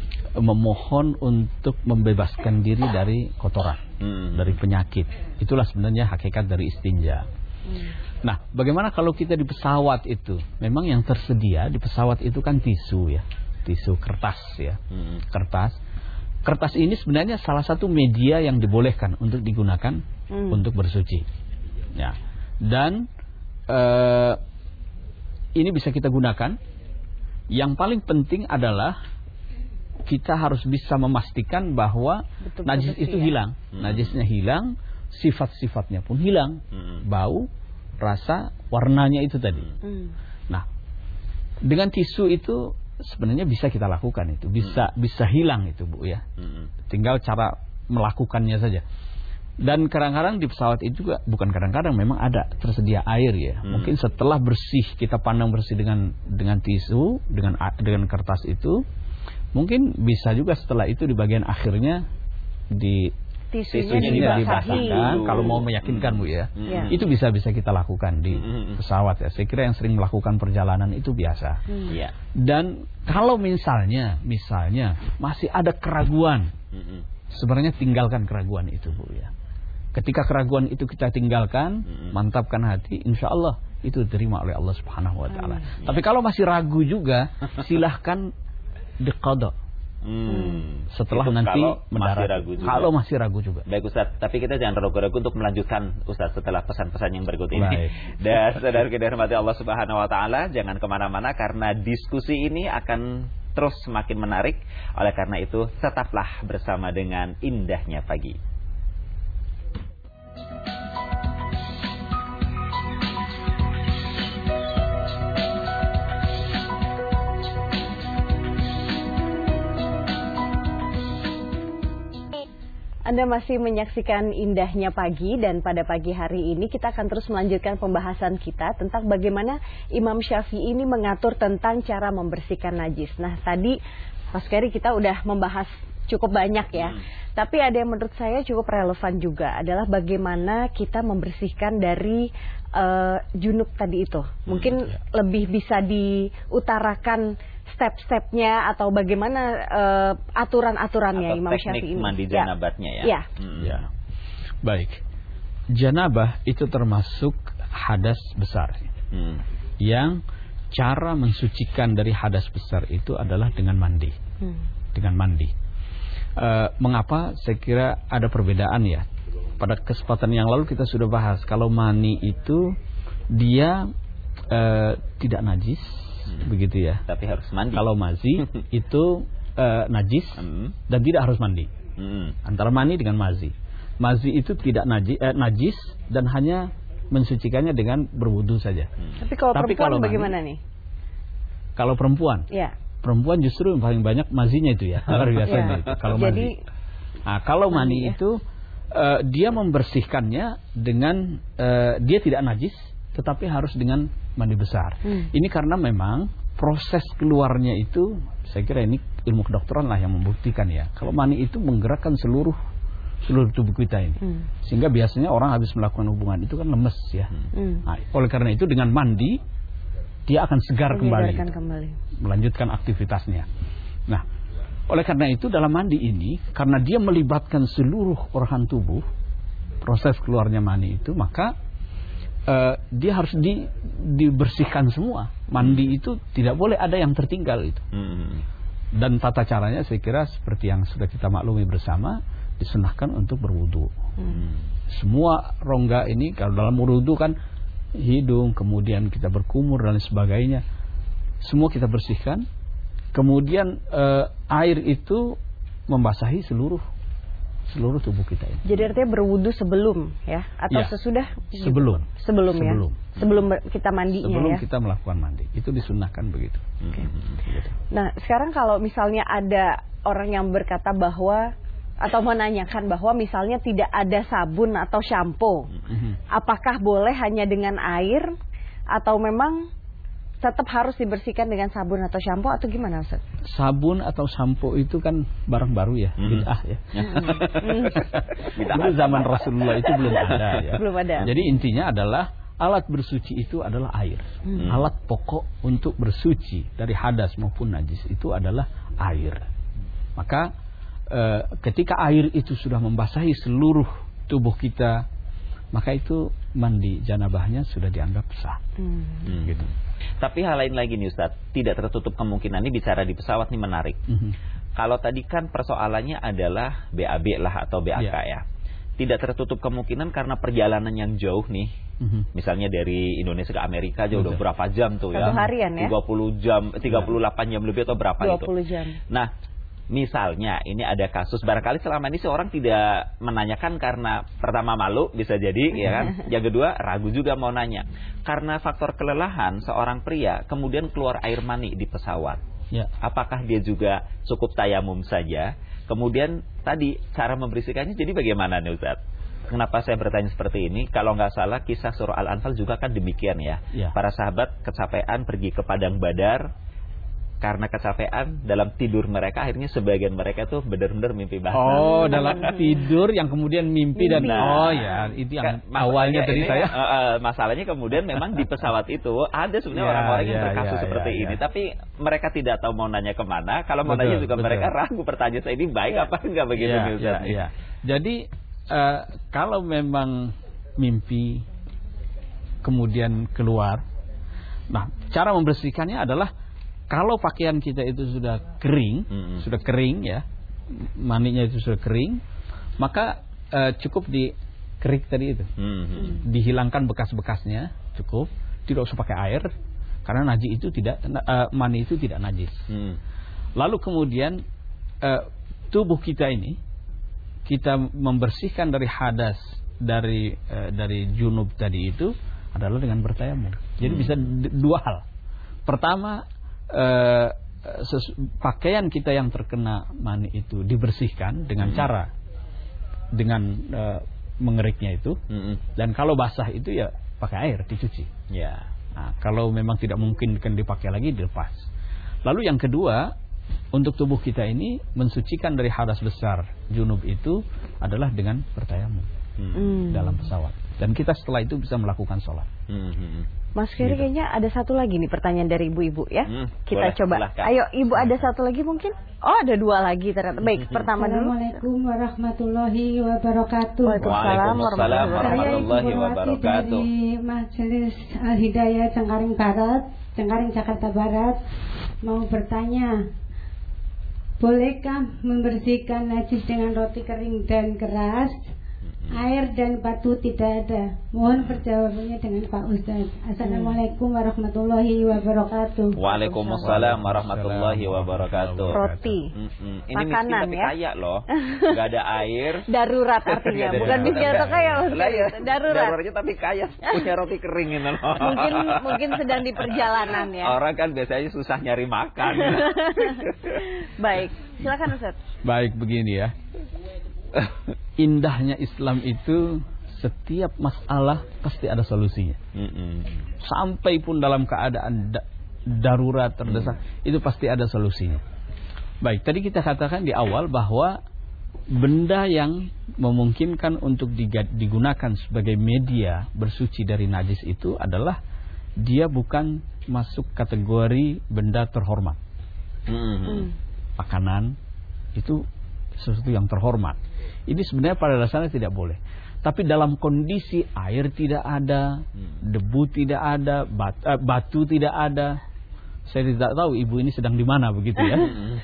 memohon untuk membebaskan diri dari kotoran, Mm. dari penyakit. Itulah sebenarnya hakikat dari istinja. Nah, bagaimana kalau kita di pesawat itu? Memang yang tersedia di pesawat itu kan tisu ya, tisu kertas ya, Mm. kertas. Kertas ini sebenarnya salah satu media yang dibolehkan untuk digunakan Hmm. untuk bersuci. Ya, dan eh, ini bisa kita gunakan. Yang paling penting adalah kita harus bisa memastikan bahwa Betul-betul najis bersih itu ya. hilang, Hmm. najisnya hilang, sifat-sifatnya pun hilang, Mm. bau, rasa, warnanya itu tadi. Hmm. Nah, dengan tisu itu sebenarnya bisa kita lakukan itu, bisa bisa hilang itu Bu ya. Mm. Tinggal cara melakukannya saja. Dan kadang-kadang di pesawat itu juga, bukan kadang-kadang, memang ada tersedia air ya. Hmm. Mungkin setelah bersih, kita pandang bersih dengan dengan tisu, dengan dengan kertas itu, mungkin bisa juga setelah itu di bagian akhirnya di Tisunya, Tisunya dibasahi. dibasahi, kalau mau meyakinkan Bu ya. Hmm. Ya. Itu bisa bisa kita lakukan di Hmm. pesawat ya. Saya kira yang sering melakukan perjalanan itu biasa. Hmm. Iya. Dan kalau misalnya, misalnya masih ada keraguan, Mm. sebenarnya tinggalkan keraguan itu Bu ya. Ketika keraguan itu kita tinggalkan, Mm-mm. mantapkan hati, insya Allah itu diterima oleh Allah Subhanahu Wa Taala. Amin. Tapi kalau masih ragu juga, silahkan diqadha Hmm. setelah Itu nanti kalau mendarat. masih ragu juga. Kalau masih ragu juga. Baik Ustaz, tapi kita jangan ragu-ragu untuk melanjutkan Ustaz setelah pesan-pesan yang berikut ini. Baik. Dan saudara kita hormati Allah Subhanahu Wa Taala, jangan kemana-mana karena diskusi ini akan terus semakin menarik. Oleh karena itu, tetaplah bersama dengan Indahnya Pagi. Anda masih menyaksikan Indahnya Pagi, dan pada pagi hari ini kita akan terus melanjutkan pembahasan kita tentang bagaimana Imam Syafi'i ini mengatur tentang cara membersihkan najis. Nah, tadi Mas Keri kita udah membahas cukup banyak ya. Hmm. Tapi ada yang menurut saya cukup relevan juga, adalah bagaimana kita membersihkan dari uh, junub tadi itu. Mungkin ya. lebih bisa diutarakan step-stepnya atau bagaimana uh, aturan-aturannya Atau Imam teknik Syafi'i ini. mandi Ya. janabatnya ya. Ya. Hmm. Ya. Baik. Janabah itu termasuk hadas besar. Hmm. Yang cara mensucikan dari hadas besar itu adalah dengan mandi. Hmm. Dengan mandi. E, mengapa? Saya kira ada perbedaan ya. Pada kesempatan yang lalu kita sudah bahas kalau mani itu dia uh, tidak najis, hmm. begitu ya. Tapi harus mandi. Kalau mazi itu uh, najis hmm. dan tidak harus mandi. Hmm. Antara mani dengan mazi. Mazi itu tidak najis, eh, najis dan hanya mensucikannya dengan berwudu saja. Hmm. Tapi kalau Tapi perempuan kalau bagaimana mandi, nih? Kalau perempuan, ya. perempuan justru yang paling banyak mazinya itu ya, luar biasanya. Ya. Kalau Jadi, mandi. Nah, kalau mani ya. itu uh, dia membersihkannya dengan uh, dia tidak najis, tetapi harus dengan mandi besar. Hmm. Ini karena memang proses keluarnya itu, saya kira ini ilmu kedokteran lah yang membuktikan ya. Kalau mani itu menggerakkan seluruh seluruh tubuh kita ini, hmm. sehingga biasanya orang habis melakukan hubungan itu kan lemes ya. Hmm. Nah, oleh karena itu dengan mandi dia akan segar kembali, kembali, melanjutkan aktivitasnya. Nah. Oleh karena itu dalam mandi ini, karena dia melibatkan seluruh organ tubuh, proses keluarnya mani itu, maka uh, dia harus di, dibersihkan semua. Mandi itu tidak boleh ada yang tertinggal itu. Dan tata caranya saya kira seperti yang sudah kita maklumi bersama, disunahkan untuk berwudu. Hmm. Semua rongga ini, kalau dalam berwudu kan hidung, kemudian kita berkumur dan sebagainya, semua kita bersihkan. Kemudian uh, air itu membasahi seluruh seluruh tubuh kita ini. Jadi artinya berwudu sebelum ya atau ya, sesudah? Sebelum. Sebelum, ya. Sebelum. Sebelum kita mandinya sebelum ya. Sebelum kita melakukan mandi. Itu disunahkan begitu. Okay. Begitu. Nah, sekarang kalau misalnya ada orang yang berkata bahwa atau menanyakan bahwa misalnya tidak ada sabun atau shampoo, mm-hmm. apakah boleh hanya dengan air atau memang tetap harus dibersihkan dengan sabun atau shampoo atau gimana, Ustaz? Sabun atau shampoo itu kan barang baru ya, mm-hmm. bid'ah ya. Dulu zaman Rasulullah itu belum ada ya. Belum ada. Jadi intinya adalah alat bersuci itu adalah air. Mm-hmm. Alat pokok untuk bersuci dari hadas maupun najis itu adalah air. Maka e, ketika air itu sudah membasahi seluruh tubuh kita, maka itu mandi janabahnya sudah dianggap sah. Hmm. Gitu. Tapi hal lain lagi nih Ustaz, tidak tertutup kemungkinan, ini bicara di pesawat nih menarik. Mm-hmm. Kalau tadi kan persoalannya adalah B A B lah atau B A K yeah. ya. Tidak tertutup kemungkinan karena perjalanan yang jauh nih. Mm-hmm. Misalnya dari Indonesia ke Amerika aja udah berapa jam tuh ya? Satu harian ya? tiga puluh jam, tiga puluh delapan jam lebih atau berapa dua itu? puluh jam. Nah, misalnya ini ada kasus, barangkali selama ini seorang tidak menanyakan karena pertama malu bisa jadi ya kan, yang kedua ragu juga mau nanya karena faktor kelelahan seorang pria kemudian keluar air mani di pesawat ya. Apakah dia juga cukup tayamum saja? Kemudian tadi cara membersihkannya jadi bagaimana nih Ustaz? Kenapa saya bertanya seperti ini? Kalau nggak salah kisah surah Al-Anfal juga kan demikian ya, ya. Para sahabat kecapean pergi ke padang Badar. Karena kecapean dalam tidur mereka, akhirnya sebagian mereka tuh benar-benar mimpi basah. Oh, dalam tidur yang kemudian mimpi, mimpi. Dan oh ya, itu yang kan, awalnya tadi saya. Uh, uh, masalahnya kemudian memang di pesawat itu ada sebenarnya orang-orang ya, yang berkasus ya, seperti ya, ini, ya. Tapi mereka tidak tahu mau nanya kemana. Kalau mau betul, nanya juga betul. Mereka ragu, pertanyaan saya ini baik ya. Apa enggak begitu ya, nih Ustaz? Ya, ya. Jadi uh, kalau memang mimpi kemudian keluar, nah cara membersihkannya adalah kalau pakaian kita itu sudah kering, mm-hmm. sudah kering ya, maninya itu sudah kering, maka uh, cukup dikerik tadi itu, mm-hmm. dihilangkan bekas-bekasnya, cukup, tidak usah pakai air, karena najis itu tidak, uh, mani itu tidak najis. Mm. Lalu kemudian uh, tubuh kita ini, kita membersihkan dari hadas, dari uh, dari junub tadi itu adalah dengan bertayamum. Jadi mm. bisa d- dua hal. Pertama, Uh, ses- pakaian kita yang terkena mani itu dibersihkan dengan hmm. cara dengan uh, mengeriknya itu, hmm. dan kalau basah itu ya pakai air dicuci. Ya. Nah, kalau memang tidak mungkin kan dipakai lagi dilepas. Lalu yang kedua, untuk tubuh kita ini mensucikan dari hadas besar junub itu adalah dengan bertayamum hmm. dalam pesawat. Dan kita setelah itu bisa melakukan sholat. Hmm. Mas Ferry, gitu. Kayaknya ada satu lagi nih pertanyaan dari ibu-ibu ya. Hmm, kita boleh, coba. Silahkan. Ayo, ibu ada satu lagi mungkin? Oh, ada dua lagi ternyata. Baik, pertama dulu. Assalamualaikum warahmatullahi wabarakatuh. Waalaikumsalam warahmatullahi wabarakatuh. Dari Majelis Al-Hidayah Cengkaring Barat, Cengkaring Jakarta Barat, mau bertanya, bolehkah membersihkan najis dengan roti kering dan keras? air dan batu tidak ada. Mohon perjawabannya dengan Pak Ustaz. Assalamualaikum warahmatullahi wabarakatuh. Waalaikumsalam warahmatullahi wabarakatuh. Roti. Mm-mm. Ini Makanan, miskin tapi ya? kaya loh. Gak ada air. Darurat artinya, bukan miskin atau kaya. Lah ya, Darurat. daruratnya tapi kaya, punya roti kering ini loh. Mungkin mungkin sedang di perjalanan ya. Orang kan biasanya susah nyari makan. Baik, silakan Ustaz. Baik, begini ya. Indahnya Islam itu setiap masalah pasti ada solusinya. Mm-mm. Sampai pun dalam keadaan da- darurat terdesak, mm. itu pasti ada solusinya. Baik, tadi kita katakan di awal bahwa benda yang memungkinkan untuk diga- digunakan sebagai media bersuci dari najis itu adalah dia bukan masuk kategori benda terhormat. Mm-hmm. Makanan itu sesuatu yang terhormat. Ini sebenarnya pada dasarnya tidak boleh. Tapi dalam kondisi air tidak ada, debu tidak ada, bat, eh, batu tidak ada, saya tidak tahu ibu ini sedang di mana begitu ya.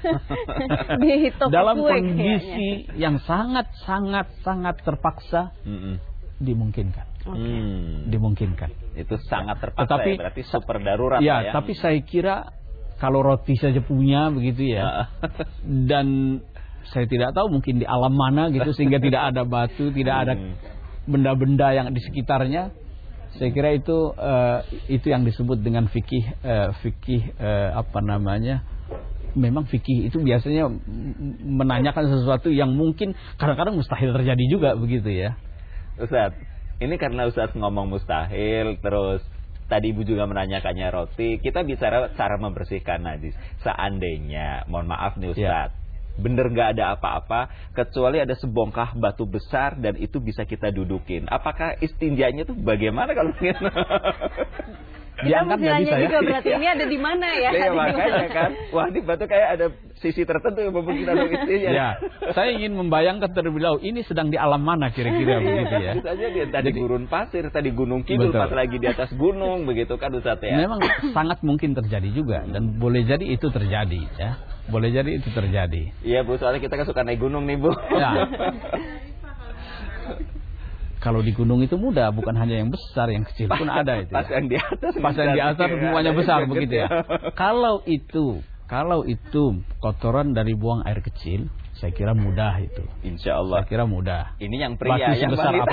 Di toko dalam kue kondisi kayaknya. yang sangat sangat sangat terpaksa, Mm-mm. dimungkinkan. Oke. Hmm. Dimungkinkan. Itu sangat terpaksa Tetapi, ya, berarti super darurat ya, lah ya. tapi saya kira kalau roti saja punya begitu ya. Dan saya tidak tahu mungkin di alam mana gitu sehingga tidak ada batu, tidak ada benda-benda yang di sekitarnya. Saya kira itu uh, itu yang disebut dengan fikih uh, fikih uh, apa namanya? Memang fikih itu biasanya menanyakan sesuatu yang mungkin kadang-kadang mustahil terjadi juga begitu ya. Ustaz, ini karena Ustaz ngomong mustahil, terus tadi Ibu juga menanyakannya roti, kita bicara cara membersihkan najis. Seandainya, mohon maaf nih Ustaz, ya, bener gak ada apa-apa kecuali ada sebongkah batu besar dan itu bisa kita dudukin. Apakah istinjanya tuh bagaimana kalau mungkin? Kita mesti nanya bisa, juga ya? berarti ini ada di mana ya? Ya, makanya kan, wah ini batu kayak ada sisi tertentu yang membuat kita istinja. Ya, saya ingin membayangkan terlebih dahulu ini sedang di alam mana kira-kira begitu ya. Saja dia tadi gurun pasir, tadi gunung kidul, pas lagi di atas gunung begitu kan Ustaz ya. Memang sangat mungkin terjadi juga dan boleh jadi itu terjadi ya. Boleh jadi itu terjadi. Iya Bu, soalnya kita kan suka naik gunung nih Bu. Ya. Kalau di gunung itu mudah, bukan hanya yang besar, yang kecil pun ada itu. Pas Ya. yang di atas, Pas yang di atas semuanya besar begitu ya. Kalau itu, kalau itu kotoran dari buang air kecil, saya kira mudah itu. Insya Allah. Saya kira mudah. Ini yang pria, Batu yang sebesar wanita. apa?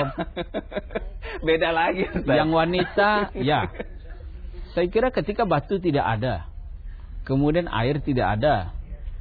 Beda lagi. Ustaz. Yang wanita, ya. Saya kira ketika batu tidak ada, kemudian air tidak ada,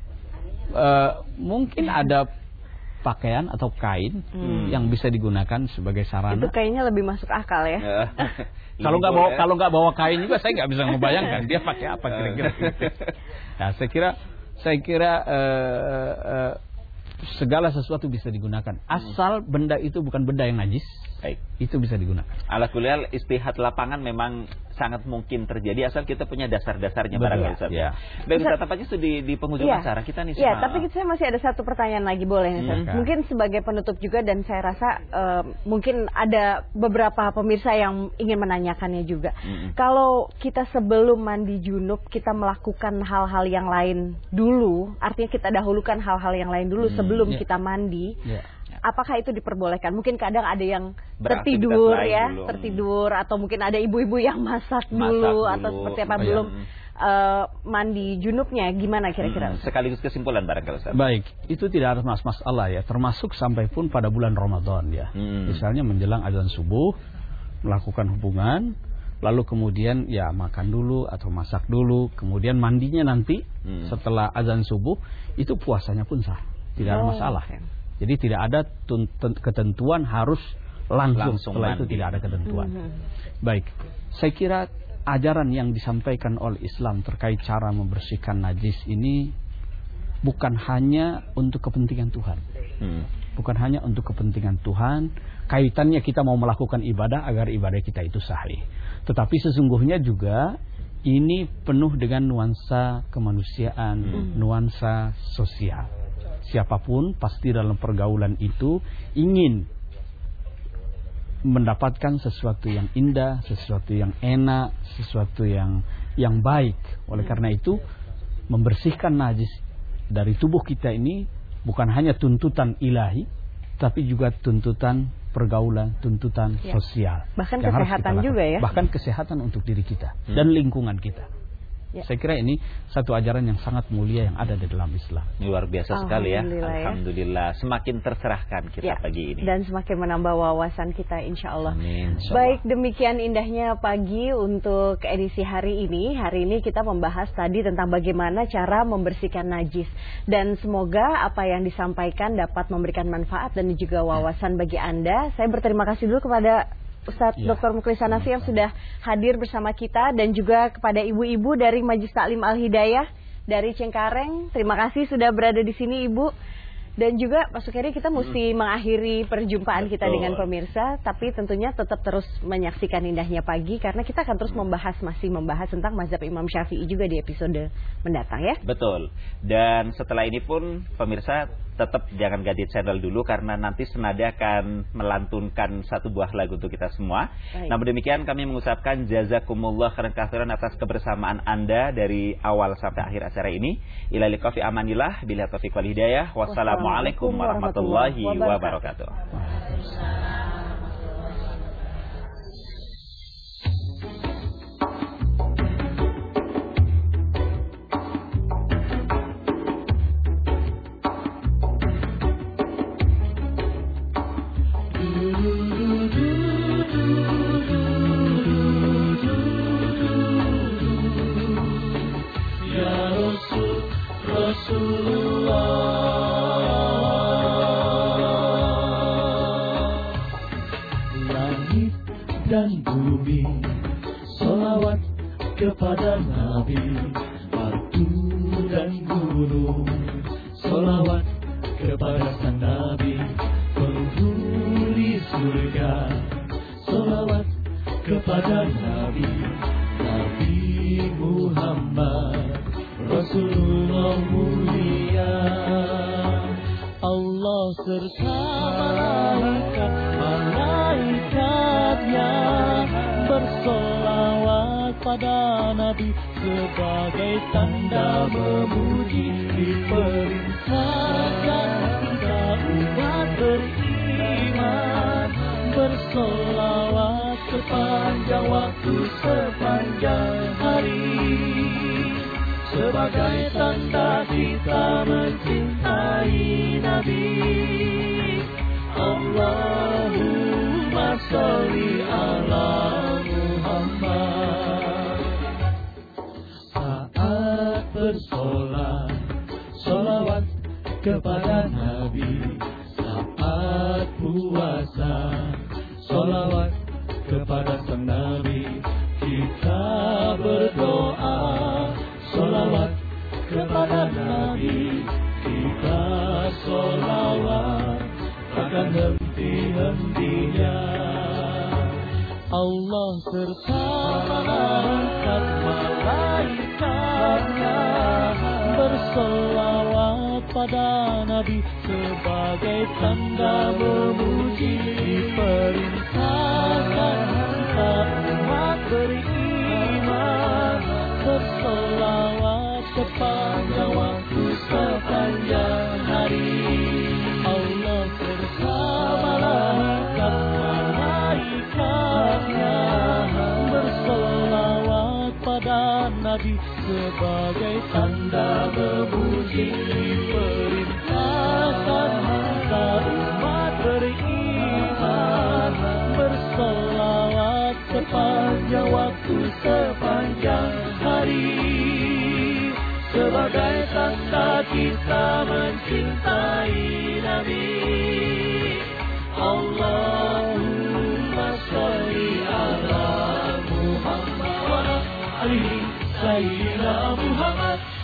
uh, mungkin ada pakaian atau kain hmm. yang bisa digunakan sebagai sarana. Itu kayaknya lebih masuk akal ya. Kalau nggak bawa kalau nggak bawa kain juga saya nggak bisa membayangkan dia pakai apa kira-kira. Nah, saya kira saya kira uh, uh, segala sesuatu bisa digunakan asal benda itu bukan benda yang najis. Baik. Itu bisa digunakan. Ala kullial istihad lapangan memang sangat mungkin terjadi asal kita punya dasar-dasarnya barangkali Ustaz. Ya. Dan Ustaz tampaknya di, di penghujung ya. acara kita nih. Iya, tapi saya masih ada satu pertanyaan lagi boleh Ustaz. Hmm. Mungkin sebagai penutup juga dan saya rasa uh, mungkin ada beberapa pemirsa yang ingin menanyakannya juga. Hmm. Kalau kita sebelum mandi junub kita melakukan hal-hal yang lain dulu, artinya kita dahulukan hal-hal yang lain dulu hmm. sebelum ya. kita mandi. Ya. Apakah itu diperbolehkan? Mungkin kadang ada yang tertidur ya, dulu. tertidur atau mungkin ada ibu-ibu yang masak, masak dulu, dulu atau seperti apa oh, belum ya. uh, mandi junubnya gimana kira-kira? Hmm, sekaligus kesimpulan barangkali Ustaz. Baik, itu tidak ada masalah ya, termasuk sampai pun pada bulan Ramadan ya. Hmm. Misalnya menjelang azan subuh melakukan hubungan, lalu kemudian ya makan dulu atau masak dulu, kemudian mandinya nanti hmm. setelah azan subuh, itu puasanya pun sah, tidak oh, ada masalah. Okay. Jadi tidak ada ketentuan harus langsung, langsung setelah mandi. Itu tidak ada ketentuan. Mm-hmm. Baik, saya kira ajaran yang disampaikan oleh Islam terkait cara membersihkan najis ini bukan hanya untuk kepentingan Tuhan, mm. bukan hanya untuk kepentingan Tuhan. Kaitannya kita mau melakukan ibadah agar ibadah kita itu sahih. Tetapi sesungguhnya juga ini penuh dengan nuansa kemanusiaan, mm. nuansa sosial. Siapapun pasti dalam pergaulan itu ingin mendapatkan sesuatu yang indah, sesuatu yang enak, sesuatu yang yang baik. Oleh karena itu, membersihkan najis dari tubuh kita ini bukan hanya tuntutan ilahi, tapi juga tuntutan pergaulan, tuntutan ya. sosial. Bahkan kesehatan juga ya. Bahkan kesehatan untuk diri kita hmm. dan lingkungan kita. Ya. Saya kira ini satu ajaran yang sangat mulia yang ada di dalam Islam. Luar biasa sekali ya. Alhamdulillah, Alhamdulillah. Semakin tercerahkan kita ya. pagi ini. Dan semakin menambah wawasan kita insya Allah. Amin, insya Allah. Baik, demikian indahnya pagi untuk edisi hari ini. Hari ini kita membahas tadi tentang bagaimana cara membersihkan najis. Dan semoga apa yang disampaikan dapat memberikan manfaat dan juga wawasan bagi Anda. Saya berterima kasih dulu kepada Ustadz ya. Doktor Muklis Hanafi yang sudah hadir bersama kita, dan juga kepada ibu-ibu dari Majelis Taklim Al-Hidayah dari Cengkareng. Terima kasih sudah berada di sini Ibu. Dan juga Pak Sukeri, kita mesti hmm. mengakhiri perjumpaan Betul. kita dengan pemirsa, tapi tentunya tetap terus menyaksikan indahnya pagi, karena kita akan terus membahas, masih membahas tentang mazhab Imam Syafi'i juga di episode mendatang ya. Betul. Dan setelah ini pun pemirsa tetap jangan ganti channel dulu, karena nanti senada akan melantunkan satu buah lagu untuk kita semua. Baik. Namun demikian kami mengucapkan jazakumullah khairan katsiran atas kebersamaan Anda dari awal sampai akhir acara ini. Ila liqa fi amanillah bila taufiq wal hidayah. Wassalamualaikum warahmatullahi wabarakatuh. Dan bumi, salawat kepada Nabi. Batu dan gunung, salawat kepada sang Nabi. Penghuni surga, salawat kepada Nabi. Nabi Muhammad, Rasulullah mulia. Allah serta malaikat malaikatnya bersolawat pada Nabi sebagai tanda memuji. Diperintahkan kita umat beriman bersolawat sepanjang waktu, sepanjang hari, sebagai tanda kita mencintai Nabi. Allahumma sholli ala Muhammad. Saat bersolat, sholawat kepada Nabi. Saat puasa, sholawat kepada sang Nabi. Kita berdoa, sholawat kepada Nabi. Kita sholawat takkan henti-hentinya. Allah serta malaikat-malaikatnya bersolawat pada Nabi sebagai tanda memuji. Diperintahkan kita umat beriman bersolawat sepanjang waktu, sepanjang hari. Allah bersama malaikat-malaikatnya bersolawat pada Nabi sebagai tanda memuji. Perintahkan kita umat beriman bersolawat sepanjang waktu, sepanjang hari, sebagai tanda kita mencintai Nabi. Allahumma sholli ala Muhammad wa ala alihi sayyidina Muhammad.